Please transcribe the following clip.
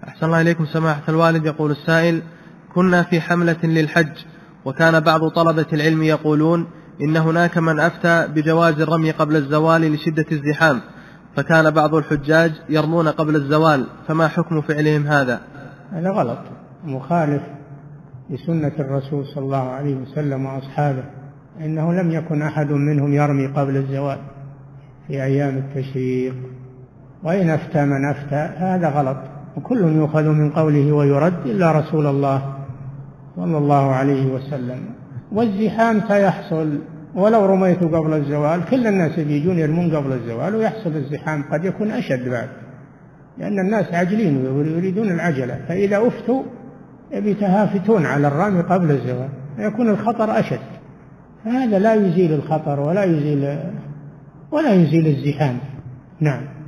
أحسن الله إليكم سماحة الوالد. يقول السائل: كنا في حملة للحج، وكان بعض طلبة العلم يقولون إن هناك من أفتى بجواز الرمي قبل الزوال لشدة الزحام، فكان بعض الحجاج يرمون قبل الزوال، فما حكم فعلهم هذا؟ هذا غلط، مخالف لسنة الرسول صلى الله عليه وسلم وأصحابه، إنه لم يكن أحد منهم يرمي قبل الزوال في أيام التشريق. وإن أفتى من أفتى هذا غلط، وكل يؤخذ من قوله ويرد إلا رسول الله صلى الله عليه وسلم. والزحام سيحصل ولو رميت قبل الزوال، كل الناس يجون يرمون قبل الزوال ويحصل الزحام، قد يكون أشد بعد، لأن الناس عاجلين ويريدون العجلة، فإذا أفتوا يتهافتون على الرمي قبل الزوال يكون الخطر أشد. فهذا لا يزيل الخطر ولا يزيل الزحام. نعم.